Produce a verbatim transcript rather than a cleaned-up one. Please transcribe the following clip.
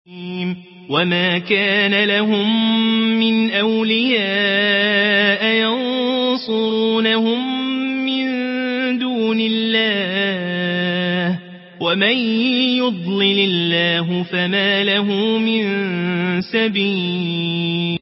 وما كان لهم من أولياء ينصرونهم من دون الله ومن يضلل الله فما له من سبيل